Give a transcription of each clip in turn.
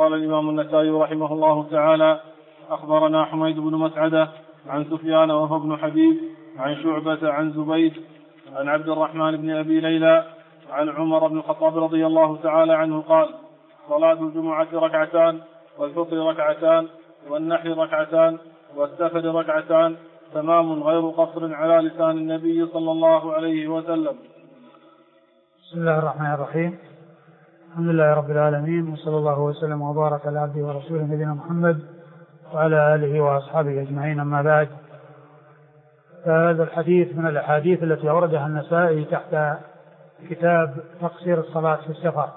قال الإمام النسائي رحمه الله تعالى: أخبرنا حميد بن مسعدة عن سفيان وهو بن حبيب عن شعبة عن زبيد عن عبد الرحمن بن أبي ليلى عن عمر بن الخطاب رضي الله تعالى عنه قال: صلاة الجمعة ركعتان، والفطر ركعتان، والنحر ركعتان، والسفر ركعتان، تمام غير قصر على لسان النبي صلى الله عليه وسلم. بسم الله الرحمن الرحيم. الحمد لله رب العالمين، وصلى الله وسلم وبارك على عبده ورسوله نبينا محمد وعلى آله وأصحابه أجمعين، أما بعد. فهذا الحديث من الأحاديث التي أوردها النسائي تحت كتاب تقصير الصلاة في السفر،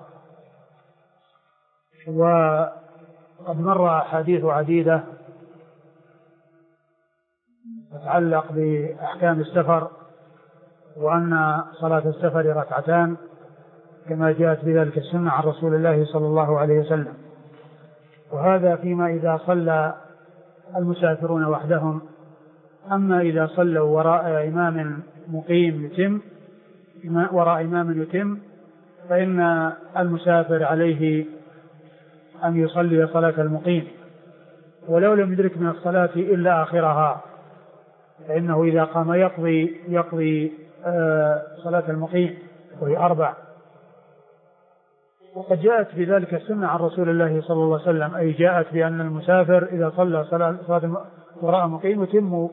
وقد مر أحاديث عديدة تتعلق بأحكام السفر، وأن صلاة السفر ركعتان كما جاءت بذلك السنة عن رسول الله صلى الله عليه وسلم. وهذا فيما إذا صلى المسافرون وحدهم. أما إذا صلوا وراء إمام يتم فإن المسافر عليه أن يصلي صلاة المقيم، ولو لم يدرك من الصلاة إلا آخرها، فإنه إذا قام يقضي صلاة المقيم وهي 4. وقد جاءت في ذلك السنة عن رسول الله صلى الله عليه وسلم، أي جاءت بأن المسافر إذا صلى صلاة وراء مقيم يتم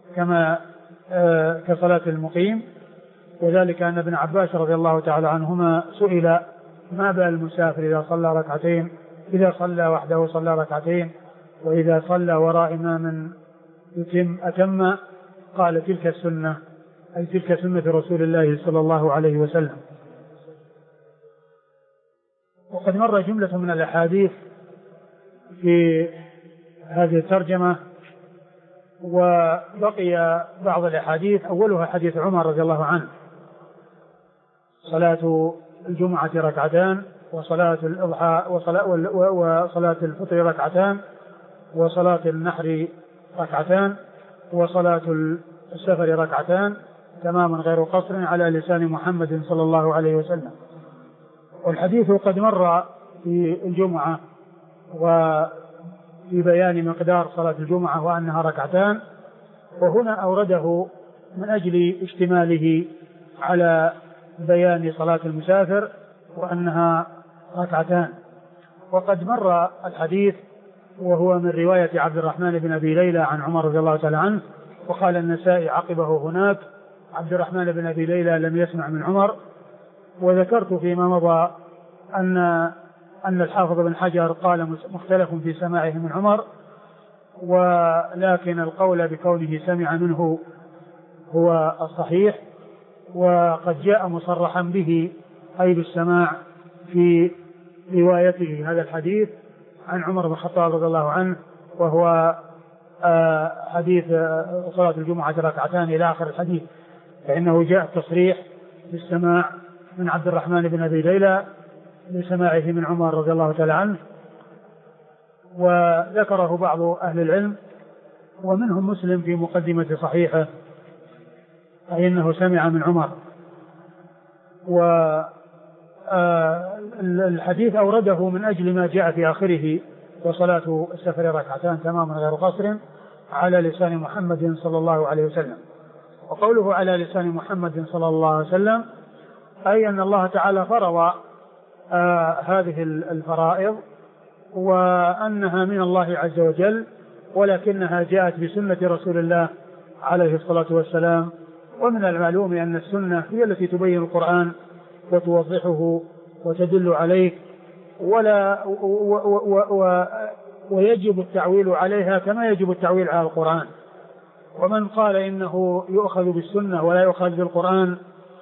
كصلاة المقيم. وذلك أن ابن عباس رضي الله تعالى عنهما سئل: ما بال المسافر إذا صلى ركعتين، إذا صلى وحده صلى ركعتين، وإذا صلى وراء إمام يتم أتم؟ قال: تلك السنة، أي تلك سنة رسول الله صلى الله عليه وسلم. وقد مر جملة من الأحاديث في هذه الترجمة، وبقي بعض الأحاديث، أولها حديث عمر رضي الله عنه: صلاة الجمعة ركعتان، وصلاة الأضحى وصلاة الفطر ركعتان، وصلاة النحر ركعتان، وصلاة السفر ركعتان، تماما غير قصر على لسان محمد صلى الله عليه وسلم. والحديث قد مر في الجمعة وفي بيان مقدار صلاة الجمعة وأنها ركعتان، وهنا أورده من أجل اشتماله على بيان صلاة المسافر وأنها ركعتان. وقد مر الحديث وهو من رواية عبد الرحمن بن أبي ليلى عن عمر رضي الله تعالى عنه. وقال النسائي عقبه هناك: عبد الرحمن بن أبي ليلى لم يسمع من عمر. وذكرت فيما مضى أن الحافظ بن حجر قال مختلف في سماعه من عمر، ولكن القول بكونه سمع منه هو الصحيح. وقد جاء مصرحا به أي بالسماع في روايته هذا الحديث عن عمر بن الخطاب رضي الله عنه، وهو حديث صلاة الجمعة ركعتان إلى آخر الحديث، فإنه جاء تصريح بالسماع من عبد الرحمن بن أبي ليلى لسماعه من عمر رضي الله تعالى عنه. وذكره بعض أهل العلم ومنهم مسلم في مقدمة صحيحه، أي أنه سمع من عمر. والحديث أورده من أجل ما جاء في آخره: وصلاة السفر ركعتان تماما غير قصر على لسان محمد صلى الله عليه وسلم. وقوله على لسان محمد صلى الله عليه وسلم أي أن الله تعالى فرض هذه الفرائض، وأنها من الله عز وجل، ولكنها جاءت بسنة رسول الله عليه الصلاة والسلام. ومن المعلوم أن السنة هي التي تبين القرآن وتوضحه وتدل عليه، ويجب التعويل عليها كما يجب التعويل على القرآن. ومن قال إنه يؤخذ بالسنة ولا يؤخذ بالقرآن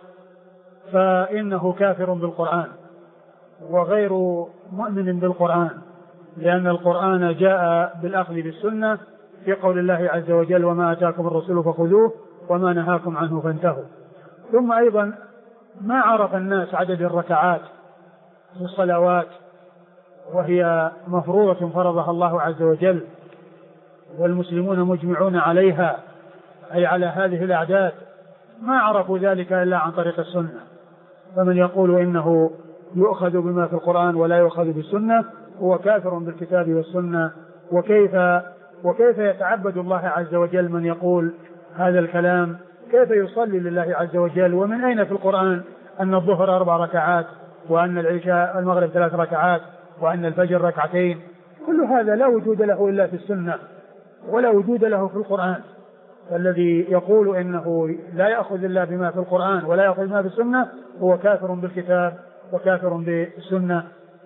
فإنه كافر بالقرآن وغير مؤمن بالقرآن، لأن القرآن جاء بالأخذ بالسنة في قول الله عز وجل: وما أتاكم الرسول فخذوه وما نهاكم عنه فانتهوا. ثم أيضا ما عرف الناس عدد الركعات في الصلوات، وهي مفروضة فرضها الله عز وجل والمسلمون مجمعون عليها، أي على هذه الأعداد، ما عرفوا ذلك إلا عن طريق السنة. فمن يقول إنه يؤخذ بما في القرآن ولا يؤخذ بالسنة هو كافر بالكتاب والسنة. وكيف يتعبد الله عز وجل من يقول هذا الكلام؟ كيف يصلي لله عز وجل؟ ومن أين في القرآن أن الظهر 4 ركعات، وأن العشاء المغرب 3 ركعات، وأن الفجر 2 ركعتين؟ كل هذا لا وجود له إلا في السنة ولا وجود له في القرآن. فالذي يقول إنه لا يأخذ إلا بما في القرآن ولا يأخذ ما في السنة هو كافر بالكتاب وكافر بالسنة.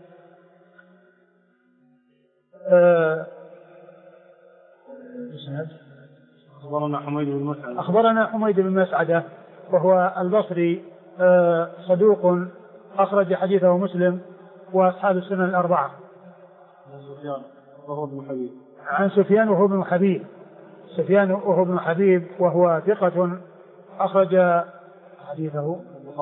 أخبرنا حميد بن مسعدة وهو البصري صدوق أخرج حديثه مسلم وأصحاب السنن الأربعة. عن سفيان وهو ابن حبيب. سفيان وهو ابن حبيب وهو ثقة أخرج حديثه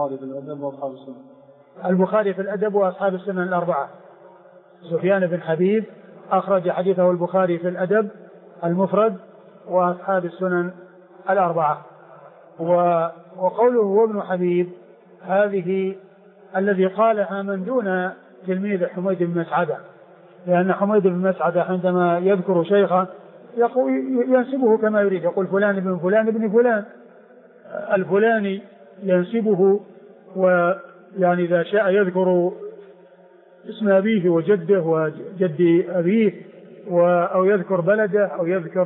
البخاري في الأدب وأصحاب السنن الأربعة. سفيان بن حبيب أخرج حديثه البخاري في الأدب المفرد وأصحاب السنن الأربعة. وقوله هو ابن حبيب هذه الذي قالها من دون تلميذ حميد بن مسعدة، لأن حميد بن مسعدة عندما يذكر شيخا ينسبه كما يريد، يقول فلان ابن فلان ابن فلان الفلاني ينسبه، ويعني إذا شاء يذكر اسم أبيه وجده وجد أبيه أو يذكر بلده أو يذكر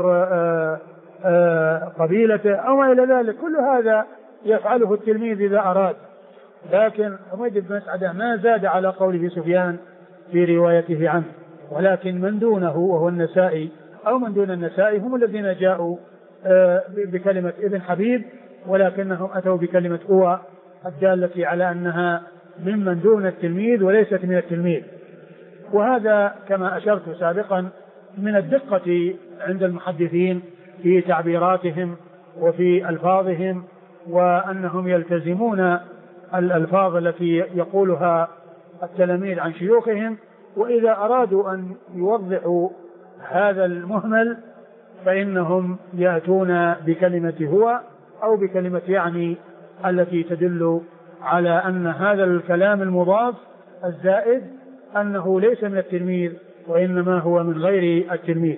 قبيلته أو ما إلى ذلك. كل هذا يفعله التلميذ إذا أراد، لكن حميد بن مسعدة ما زاد على قوله سفيان في روايته عنه، ولكن من دونه وهو النسائي أو من دون النسائي هم الذين جاءوا بكلمة ابن حبيب، ولكنهم أتوا بكلمة هو الدالة على أنها ممن دون التلميذ وليست من التلميذ. وهذا كما أشرت سابقا من الدقة عند المحدثين في تعبيراتهم وفي ألفاظهم، وأنهم يلتزمون الألفاظ التي يقولها التلاميذ عن شيوخهم، وإذا أرادوا أن يوضحوا هذا المهمل فإنهم يأتون بكلمة هو أو بكلمة يعني التي تدل على أن هذا الكلام المضاف الزائد أنه ليس من التلميذ وإنما هو من غير التلميذ.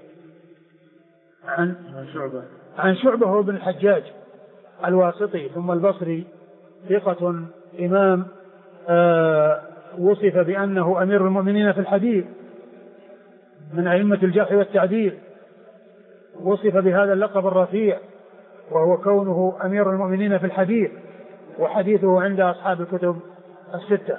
عن شعبة هو بن الحجاج الواسطي ثم البصري ثقة إمام وصف بأنه أمير المؤمنين في الحديث من أئمة الجرح والتعديل، وصف بهذا اللقب الرفيع وهو كونه أمير المؤمنين في الحديث، وحديثه عند أصحاب الكتب الستة.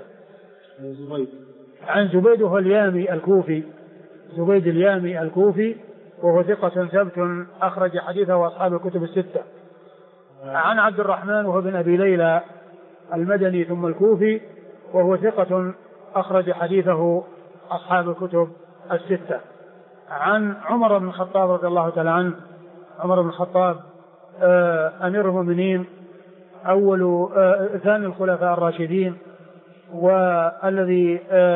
عن زبيد وهو اليامي الكوفي، زبيد اليامي الكوفي وهو ثقة ثبت أخرج حديثه أصحاب الكتب الستة. عن عبد الرحمن وهو بن أبي ليلى المدني ثم الكوفي وهو ثقة أخرج حديثه أصحاب الكتب الستة. عن عمر بن الخطاب رضي الله تعالى عنه، عمر بن الخطاب أمير المؤمنين ثاني الخلفاء الراشدين، والذي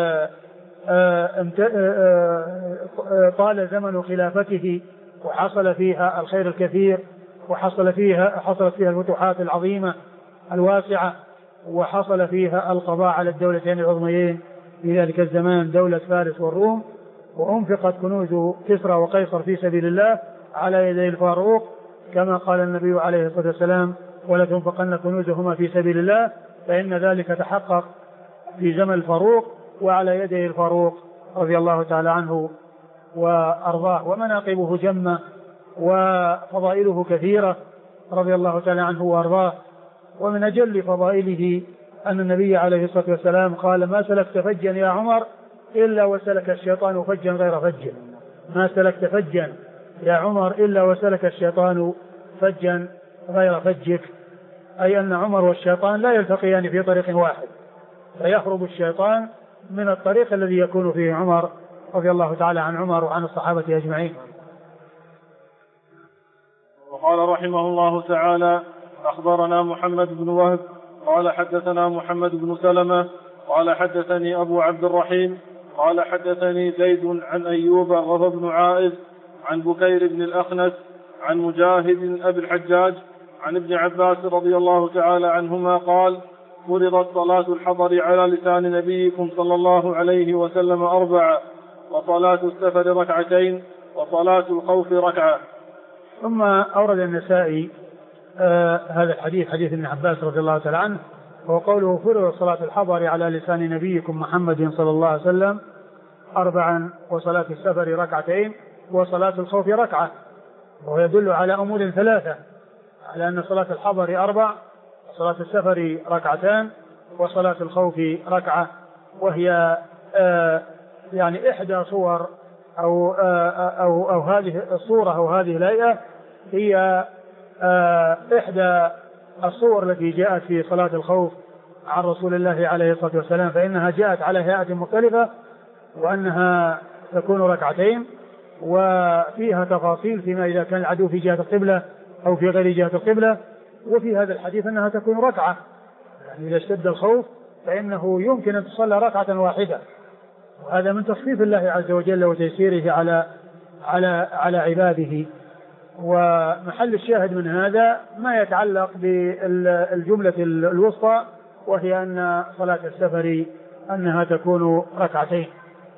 طال زمن خلافته وحصل فيها الخير الكثير، حصلت فيها الفتوحات العظيمة الواسعة، وحصل فيها القضاء على الدولتين العظميين في ذلك الزمان دولة فارس والروم، وأنفقت كنوز كسرى وقيصر في سبيل الله على يدي الفاروق كما قال النبي عليه الصلاة والسلام ولا تنفقن كنوزهما في سبيل الله، فإن ذلك تحقق في زمن الفاروق وعلى يدي الفاروق رضي الله تعالى عنه وأرضاه. ومناقبه جمة وفضائله كثيرة رضي الله تعالى عنه وأرضاه. ومن أجل فضائله أن النبي عليه الصلاة والسلام قال ما سلكت فجا يا عمر إلا وسلك الشيطان فجا غير فج، ما سلكت فجا يا عمر إلا وسلك الشيطان فجا غير فجك، أي أن عمر والشيطان لا يلتقيان في طريق واحد، فيخرج الشيطان من الطريق الذي يكون فيه عمر رضي الله تعالى عن عمر وعن الصحابة أجمعين. وقال رحمه الله تعالى أخبرنا محمد بن وهب قال حدثنا محمد بن سلمة قال حدثني أبو عبد الرحيم قال حدثني زيد عن أيوب وهو بن عائذ عن بكير بن الأخنس عن مجاهد أبي الحجاج عن ابن عباس رضي الله تعالى عنهما قال فرضت صلاة الحضر على لسان نبيكم صلى الله عليه وسلم 4 وصلاة السفر 2 وصلاة الخوف 1. ثم أورد النسائي هذا الحديث، حديث ابن عباس رضي الله تعالى عنه، وقوله فرض صلاة الحضر على لسان نبيكم محمد صلى الله عليه وسلم 4 وصلاة السفر 2 وصلاة الخوف 1. وهو يدل على أمور 3: على أن صلاة الحضر 4 وصلاة السفر 2 وصلاة الخوف 1، وهي يعني إحدى صور أو هذه الصورة أو هذه الهيئة هي إحدى الصور التي جاءت في صلاة الخوف عن رسول الله عليه الصلاة والسلام، فإنها جاءت على هيئة مختلفة، وأنها تكون 2 وفيها تفاصيل فيما إذا كان العدو في جهة القبلة أو في غير جهة القبلة. وفي هذا الحديث أنها تكون 1، يعني إذا اشتد الخوف فإنه يمكن أن تصلى 1 وهذا من تصفيف الله عز وجل وتيسيره على عباده. ومحل الشاهد من هذا ما يتعلق بالجملة الوسطى، وهي أن صلاة السفر أنها تكون 2.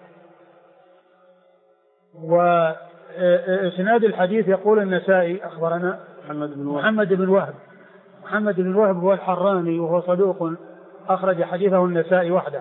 وإسناد الحديث يقول النسائي أخبرنا محمد بن وهب هو الحراني، وهو صدوق أخرج حديثه النسائي وحده.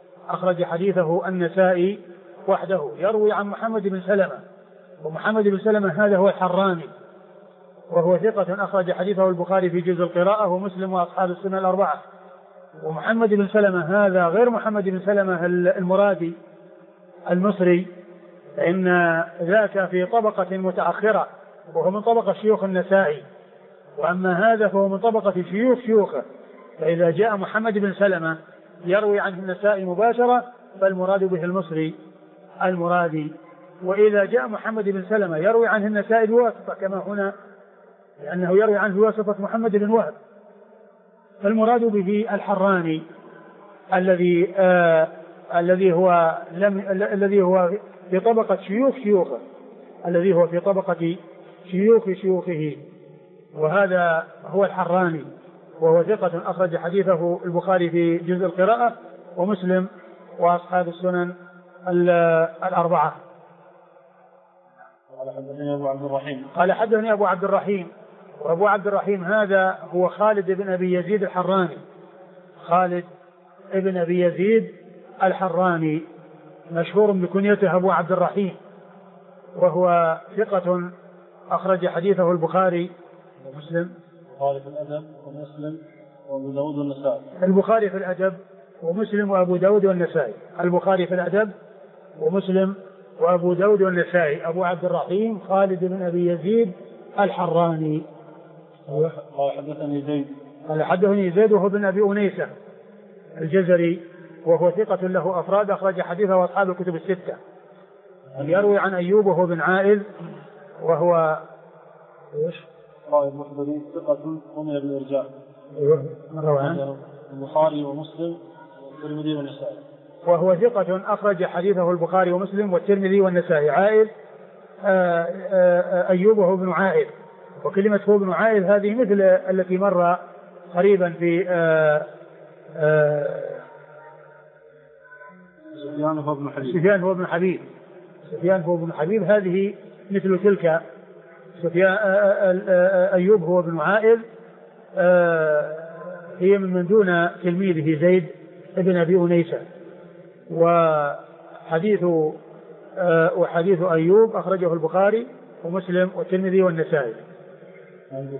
يروي عن محمد بن سلمة، ومحمد بن سلمة هذا هو الحراني، وهو ثقة أخرج حديثه البخاري في جزء القراءة ومسلم وأصحاب السنة 4. ومحمد بن سلمة هذا غير محمد بن سلمة المرادي المصري، فإن ذاك في طبقة متأخرة وهو من طبقة شيوخ النسائي، وأما هذا فهو من طبقة شيوخه. فإذا جاء محمد بن سلمة يروي عنه النسائي مباشرة فالمراد به المصري المرادي، وإذا جاء محمد بن سلمة يروي عنه النسائي بواسطة كما هنا، لأنه يروي عنه بواسطة محمد بن وهب، فالمراد به الحراني الذي هو في طبقة شيوخه، الذي هو في طبقة شيوخه، وهذا هو الحراني، وهو ثقة أخرج حديثه البخاري في جزء القراءة ومسلم وأصحاب السنن 4. قال حدثني أبو عبد الرحيم، وأبو عبد الرحيم هذا هو خالد بن أبي يزيد الحراني، مشهور بكنيته أبو عبد الرحيم، وهو ثقة أخرج حديثه البخاري ومسلم. البخاري في الأدب ومسلم وأبو داود والنسائي. البخاري في الأدب ومسلم وأبو داود والنسائي. أبو عبد الرحيم خالد بن أبي يزيد الحراني. قال حدثني زيد وهو بن أبي أنيسة الجزري، وهو ثقة له أفراد أخرج حديثه أصحاب الكتب 6. يروي عن أيوب وهو بن عائذ، وهو قائد محضري ثقة رمي بالإرجاء. روى عنه البخاري ومسلم والترمذي والنسائي. وهو ثقة أخرج حديثه البخاري ومسلم والترمذي والنسائي. عائذ أيوب وهو بن عائذ، وكلمة هو بن عائذ هذه مثل التي مر قريبا في سفيان هو بن حبيب، هذه مثل تلك. أيوب هو بن عائذ هي من دون تلميذه زيد ابن أبي أنيسة. وحديث أيوب أخرجه البخاري ومسلم والترمذي والنسائي. عن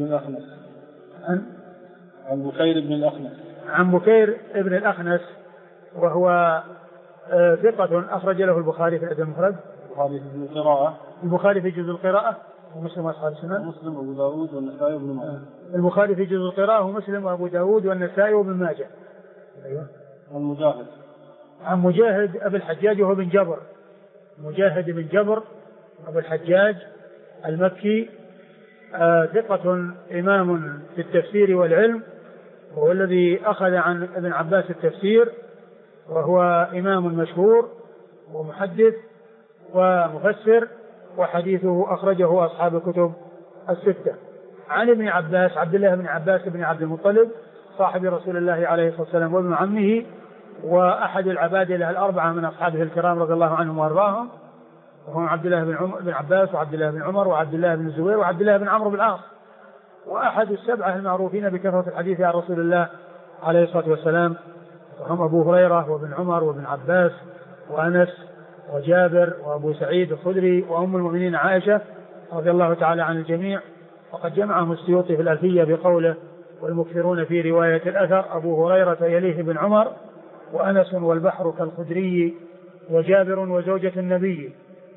بكير بن الأخنس وهو ثقة أخرج له البخاري في الأدب المفرد. البخاري في جزء القراءة ومسلم وأصحاب السنن. مسلم وأبو داود والنسائي وابن ماجه. البخاري في جزء القراءة ومسلم وأبو داود والنسائي وابن ماجه. أيوة. عن مجاهد أبي الحجاج وهو بن جبر. مجاهد بن جبر أبو الحجاج المكي، ثقة إمام في التفسير والعلم، وهو الذي أخذ عن ابن عباس التفسير، وهو إمام مشهور ومحدث ومفسر، وحديثه أخرجه أصحاب الكتب 6. عن ابن عباس عبد الله بن عباس بن عبد المطلب صاحب رسول الله عليه الصلاة والسلام وابن عمه وأحد العبادلة الأربعة من أصحابه الكرام رضي الله عنهم وأرضاهم، وهم عبد الله بن عباس وعبد الله بن عمر وعبد الله بن الزبير وعبد الله بن عمرو بن العاص، وأحد السبعة المعروفين بكثرة الحديث عن رسول الله عليه الصلاة والسلام، وهم أبو هريرة وابن عمر وابن عباس وأنس وجابر وأبو سعيد الخدري وأم المؤمنين عائشة رضي الله تعالى عن الجميع. وقد جمعهم السيوطي في الألفية بقوله: والمكثرون في رواية الأثر أبو هريرة يليه بن عمر وأنس والبحر كالخدري وجابر وزوجة النبي.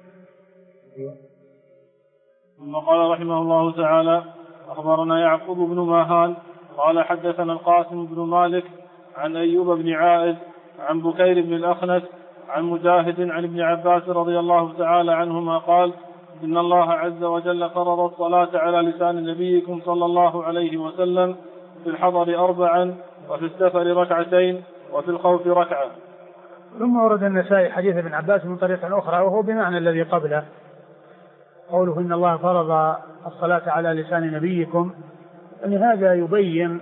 ثم قال رحمه الله تعالى: أخبرنا يعقوب بن ماهان قال حدثنا القاسم بن مالك عن أيوب بن عائد عن بكير بن الأخنس عن مجاهد عن ابن عباس رضي الله تعالى عنهما قال: إن الله عز وجل فرض الصلاة على لسان نبيكم صلى الله عليه وسلم في الحضر 4 وفي السفر 2 وفي الخوف 1. ثم ورد النسائي حديث ابن عباس من طريقة أخرى وهو بمعنى الذي قبله، قوله إن الله فرض الصلاة على لسان نبيكم، أن هذا يبين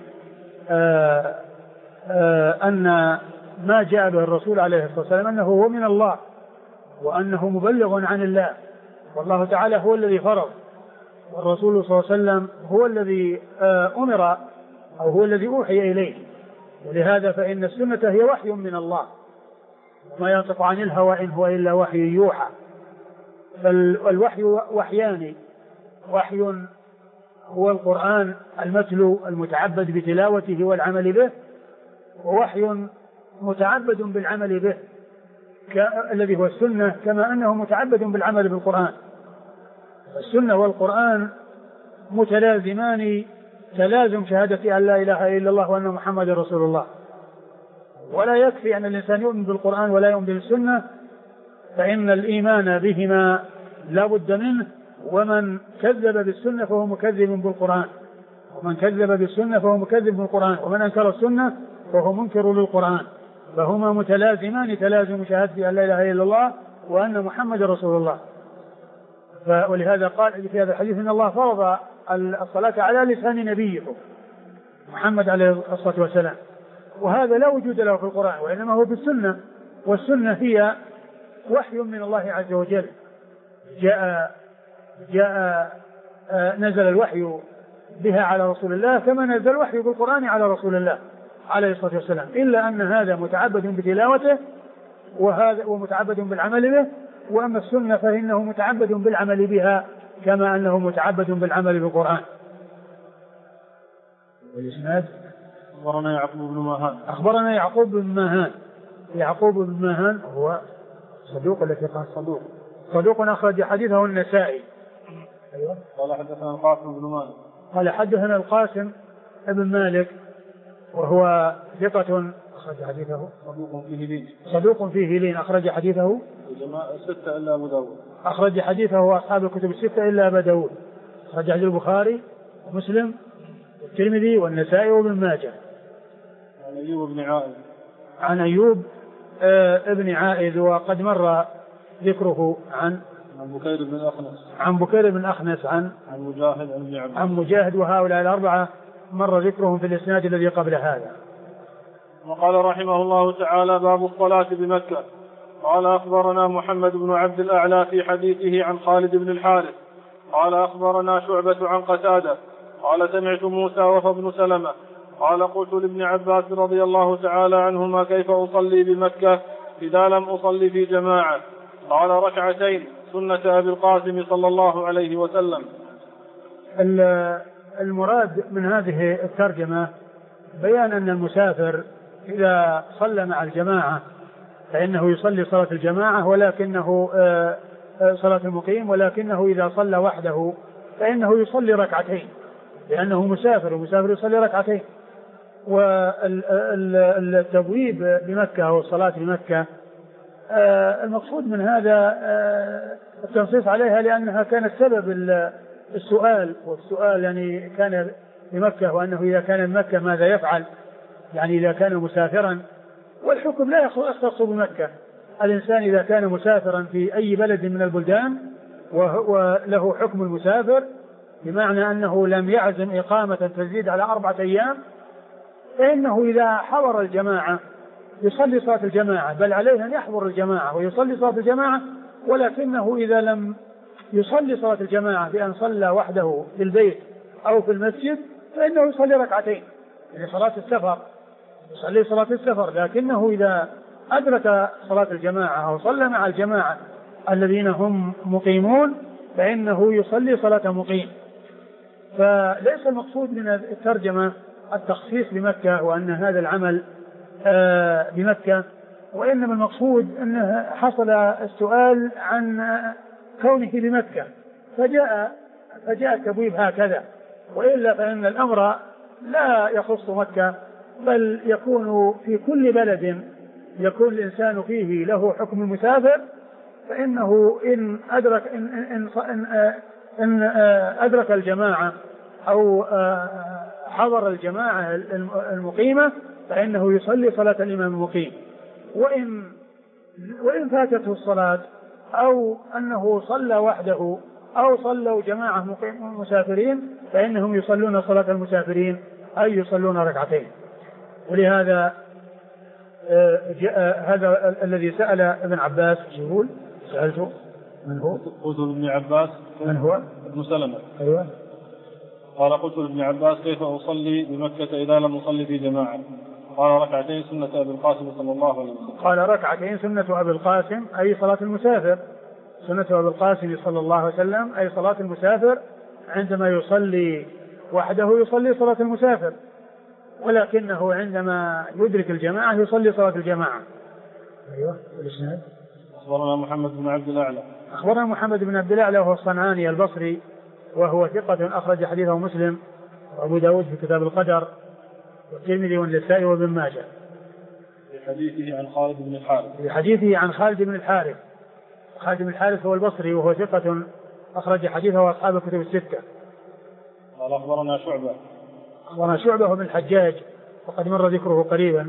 أن ما جاء به الرسول عليه الصلاة والسلام أنه هو من الله وأنه مبلغ عن الله، والله تعالى هو الذي فرض، والرسول صلى الله عليه وسلم هو الذي أمر أو هو الذي أوحي إليه، ولهذا فإن السنة هي وحي من الله، ما ينطق عن الهوى إن هو إلا وحي يوحى. فالوحي وحيان: وحي هو القرآن المتلو المتعبد بتلاوته والعمل به، ووحي متعبد بالعمل به الذي هو السنة، كما أنه متعبد بالعمل بالقرآن. السنة والقرآن متلازمان تلازم شهادة أن لا إله إلا الله وأن محمد رسول الله، ولا يكفي أن الإنسان يؤمن بالقرآن ولا يؤمن بالسنة، فإن الإيمان بهما لا بد منه، ومن كذب بالسنة فهو مكذب بالقرآن، ومن كذب بالسنة فهو مكذب بالقرآن، ومن أنكر السنة فهو منكر للقرآن، فهما متلازمان تلازم شهادة أن لا إله إلا الله وأن محمد رسول الله. ولهذا قال في هذا الحديث إن الله فرض الصلاة على لسان نبيكم محمد عليه الصلاة والسلام، وهذا لا وجود له في القرآن، وإنما هو بالسنة، والسنة هي وحي من الله عز وجل. نزل الوحي بها على رسول الله كما نزل الوحي بالقرآن على رسول الله عليه الصلاة والسلام، إلا أن هذا متعبد بتلاوته وهذا ومتعبد بالعمل به، وأما السنة فإنه متعبد بالعمل بها كما أنه متعبد بالعمل بالقرآن. والإسناد: أخبرنا يعقوب بن ماهان. أخبرنا يعقوب بن ماهان. يعقوب بن ماهان هو صدوق الذي قال صدوق أخرج حديثه النسائي. أيوة. قال حدثنا القاسم بن مالك. قال حدثنا القاسم بن مالك وهو ثقة أخرج حديثه. صدوق فيه لين أخرج حديثه الجماعة 6 إلا أبو داود. أخرج حديثه أصحاب الكتب 6 إلا أبا داود. أخرج حديث البخاري ومسلم والترمذي والنسائي وابن ماجه. عن أيوب بن عائد. عن أيوب ابن عائد، وقد مر ذكره عن بكير بن الأخنس. عن بكير بن الأخنس عن مجاهد عن ابن عباس. عن مجاهد، وهؤلاء الأربعة مر ذكرهم في الإسناد الذي قبل هذا. وقال رحمه الله تعالى: باب الصلاة بمكة. قال أخبرنا محمد بن عبد الأعلى في حديثه عن خالد بن الحارث قال أخبرنا شعبة عن قتادة قال سمعت موسى وهو ابن سلمة قال قلت لابن عباس رضي الله تعالى عنهما: كيف أصلي بمكة إذا لم أصلي في جماعة؟ قال: 2 سنة أبي القاسم صلى الله عليه وسلم. المراد من هذه الترجمة بيان أن المسافر إذا صلى مع الجماعة فإنه يصلي صلاة الجماعة، ولكنه صلاة المقيم، ولكنه إذا صلى وحده فإنه يصلي 2 لأنه مسافر، ومسافر يصلي 2. والتبويب بمكة أو الصلاة بمكة المقصود من هذا التنصيص عليها لأنها كانت سبب السؤال، والسؤال يعني كان بمكة، وأنه إذا كان بمكة ماذا يفعل، يعني إذا كان مسافرا. والحكم لا يختص بمكة، الإنسان إذا كان مسافرا في أي بلد من البلدان وله حكم المسافر، بمعنى أنه لم يعزم إقامة تزيد على 4 أيام، فإنه إذا حضر الجماعة يصلي صلاة الجماعة، بل عليه أن يحضر الجماعة ويصلي صلاة الجماعة، ولكنه إذا لم يصلي صلاة الجماعة بأن صلى وحده في البيت أو في المسجد فإنه يصلي ركعتين، يعني صلاة السفر يصلي صلاة السفر. لكنه إذا أدرك صلاة الجماعة أو صلى مع الجماعة الذين هم مقيمون فإنه يصلي صلاة مقيم. فليس المقصود من الترجمة التخصيص بمكة وأن هذا العمل بمكة، وإنما المقصود أنه حصل السؤال عن كونه بمكة فجاء التبويب هكذا، وإلا فإن الأمر لا يخص مكة بل يكون في كل بلد يكون الإنسان فيه له حكم المسافر، فإنه إن أدرك الجماعة أو حضر الجماعة المقيمة فإنه يصلي صلاة الإمام المقيم. وإن فاتته الصلاة أو أنه صلى وحده أو صلوا جماعة مسافرين فإنهم يصلون صلاة المسافرين أي يصلون ركعتين. ولهذا هذا الذي سأل ابن عباس يقول سألته من هو؟ قلت لابن عباس من هو؟ ابن سلمة. أيوة. قال قلت لابن عباس كيف أصلي بمكة إذا لم أصلي في جماعة؟ قال ركعتين سنة أبي القاسم صلى الله عليه وسلم. قال ركعتين سنة أبي القاسم أي صلاة المسافر، سنة أبي القاسم صلى الله عليه وسلم أي صلاة المسافر، عندما يصلي وحده يصلي صلاة المسافر، ولكنه عندما يدرك الجماعة يصلي صلاة الجماعة. أيوة. الإسناد. أخبرنا محمد بن عبد الأعلى. أخبرنا محمد بن عبد الأعلى وهو الصنعاني البصري وهو ثقة أخرج حديثه مسلم وأبو داود في كتاب القدر والترمذي والنسائي وابن ماجه. في حديثه عن خالد بن الحارث. في حديثه عن خالد بن الحارث. خالد بن الحارث هو البصري وهو ثقة أخرج حديثه وأصحاب الكتب الستة. قال أخبرنا شعبة. أخبرنا شعبة بن الحجاج وقد مر ذكره قريبا.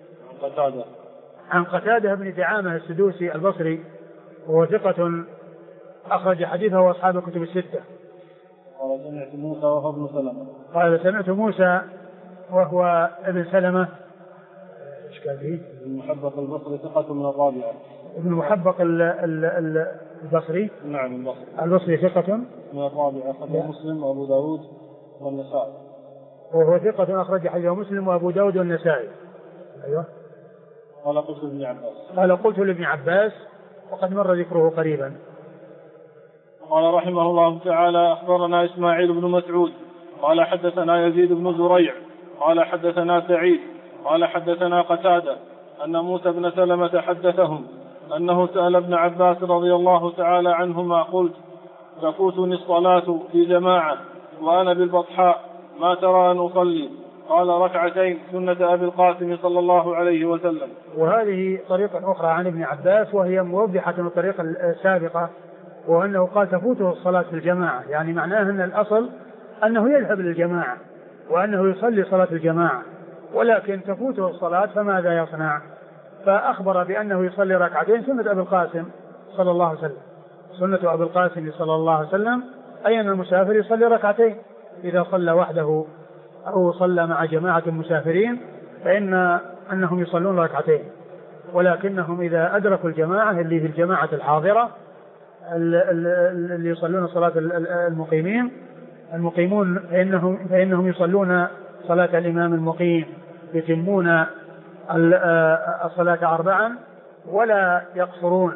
عن قتادة بن دعامة السدوسي البصري وهو ثقة أخرج حديثه وأصحاب الكتب الستة. قال سمعت موسى وهو ابن سلمة. قال سمعت موسى وهو ابن سلمة. ايش كان فيه؟ ابن محبق البصري ثقة من الرابعة. ابن محبق البصري. نعم البصري ثقة من الرابعة أخرجه مسلم وأبو داود والنسائي. وهو ثقة أخرج حديثه مسلم وأبو داود والنسائي. أيوه. قال قلت لابن عباس. قال قلت لابن عباس وقد مر ذكره قريبا. قال رحمه الله تعالى أخبرنا إسماعيل بن مسعود قال حدثنا يزيد بن زريع قال حدثنا سعيد قال حدثنا قتادة أن موسى بن سلمة حدثهم أنه سأل ابن عباس رضي الله تعالى عنهما قلت تفوتني الصلاة في جماعة وأنا بالبطحاء ما ترى أن أصلي؟ قال ركعتين سنة أبي القاسم صلى الله عليه وسلم. وهذه طريقة أخرى عن ابن عباس وهي موضحة من الطريقة السابقة، وأنه قال تفوته الصلاة في الجماعة، يعني معناه أن الأصل أنه يذهب للجماعة وأنه يصلي صلاة الجماعة، ولكن تفوته الصلاة فماذا يصنع؟ فأخبر بأنه يصلي ركعتين سنة أبي القاسم صلى الله عليه وسلم. سنة أبي القاسم صلى الله عليه وسلم أي أن المسافر يصلي ركعتين إذا صلى وحده أو صلى مع جماعة مسافرين أنهم يصلون ركعتين، ولكنهم إذا أدركوا الجماعة اللي في الجماعة الحاضرة اللي يصلون صلاة المقيمون فإنهم يصلون صلاة الإمام المقيم، يتمون الصلاة 4 ولا يقصرون.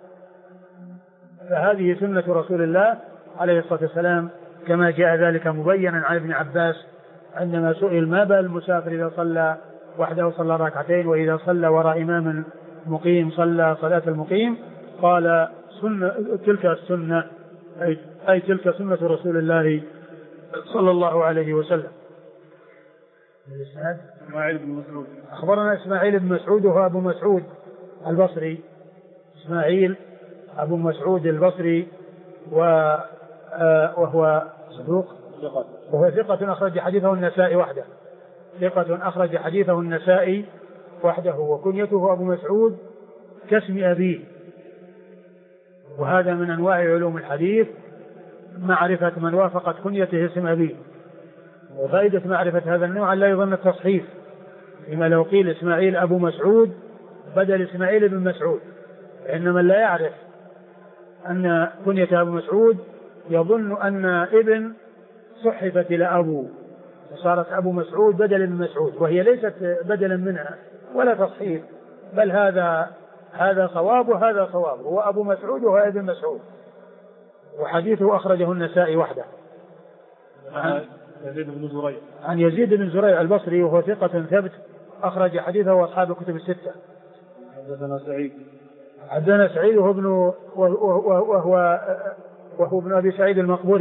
فهذه سنة رسول الله عليه الصلاة والسلام كما جاء ذلك مبينا عن ابن عباس عندما سئل ما بال المسافر إذا صلى وحده صلى ركعتين وإذا صلى وراء إمام مقيم صلى صلاة المقيم، قال تلك السنة أي تلك سنة رسول الله صلى الله عليه وسلم. إسماعيل بن مسعود. أخبرنا إسماعيل بن مسعود وهو أبو مسعود البصري، إسماعيل أبو مسعود البصري وهو صدوق وهو ثقة أخرج حديثه النسائي وحده، ثقة أخرج حديثه النسائي وحده، وكنيته أبو مسعود كاسم أبيه، وهذا من أنواع علوم الحديث معرفة من وافقت كنيته اسم أبيه. وفائدة معرفة هذا النوع لا يظن التصحيف فيما لو قيل إسماعيل أبو مسعود بدل إسماعيل بن مسعود، فإن من لا يعرف أن كنية أبو مسعود يظن أن ابن صحفت إلى أبو، فصارت أبو مسعود بدل من مسعود، وهي ليست بدلا منها ولا تصحيح، بل هذا صواب وهذا صواب، هو أبو مسعود وهو ابن مسعود. وحديثه أخرجه النسائي وحده عن يزيد بن زريع البصري وهو ثقة ثبت أخرج حديثه أصحاب الكتب الستة. حدثنا سعيد وهو ابن أبي سعيد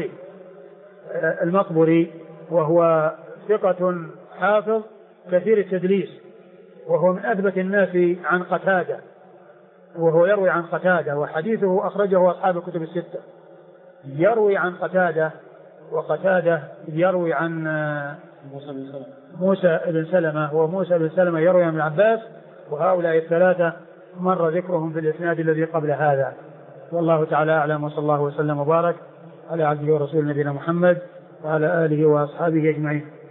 المقبري وهو ثقة حافظ كثير التدليس، وهو من أثبت الناس عن قتادة، وهو يروي عن قتادة، وحديثه أخرجه أصحاب الكتب الستة. يروي عن قتادة، وقتادة يروي عن موسى بن سلمة، وموسى بن سلمة يروي عن ابن عباس، وهؤلاء الثلاثة مر ذكرهم في الإسناد الذي قبل هذا. والله تعالى أعلم، وصلى الله وسلم وبارك على عبده ورسوله نبينا محمد وعلى آله وأصحابه أجمعين.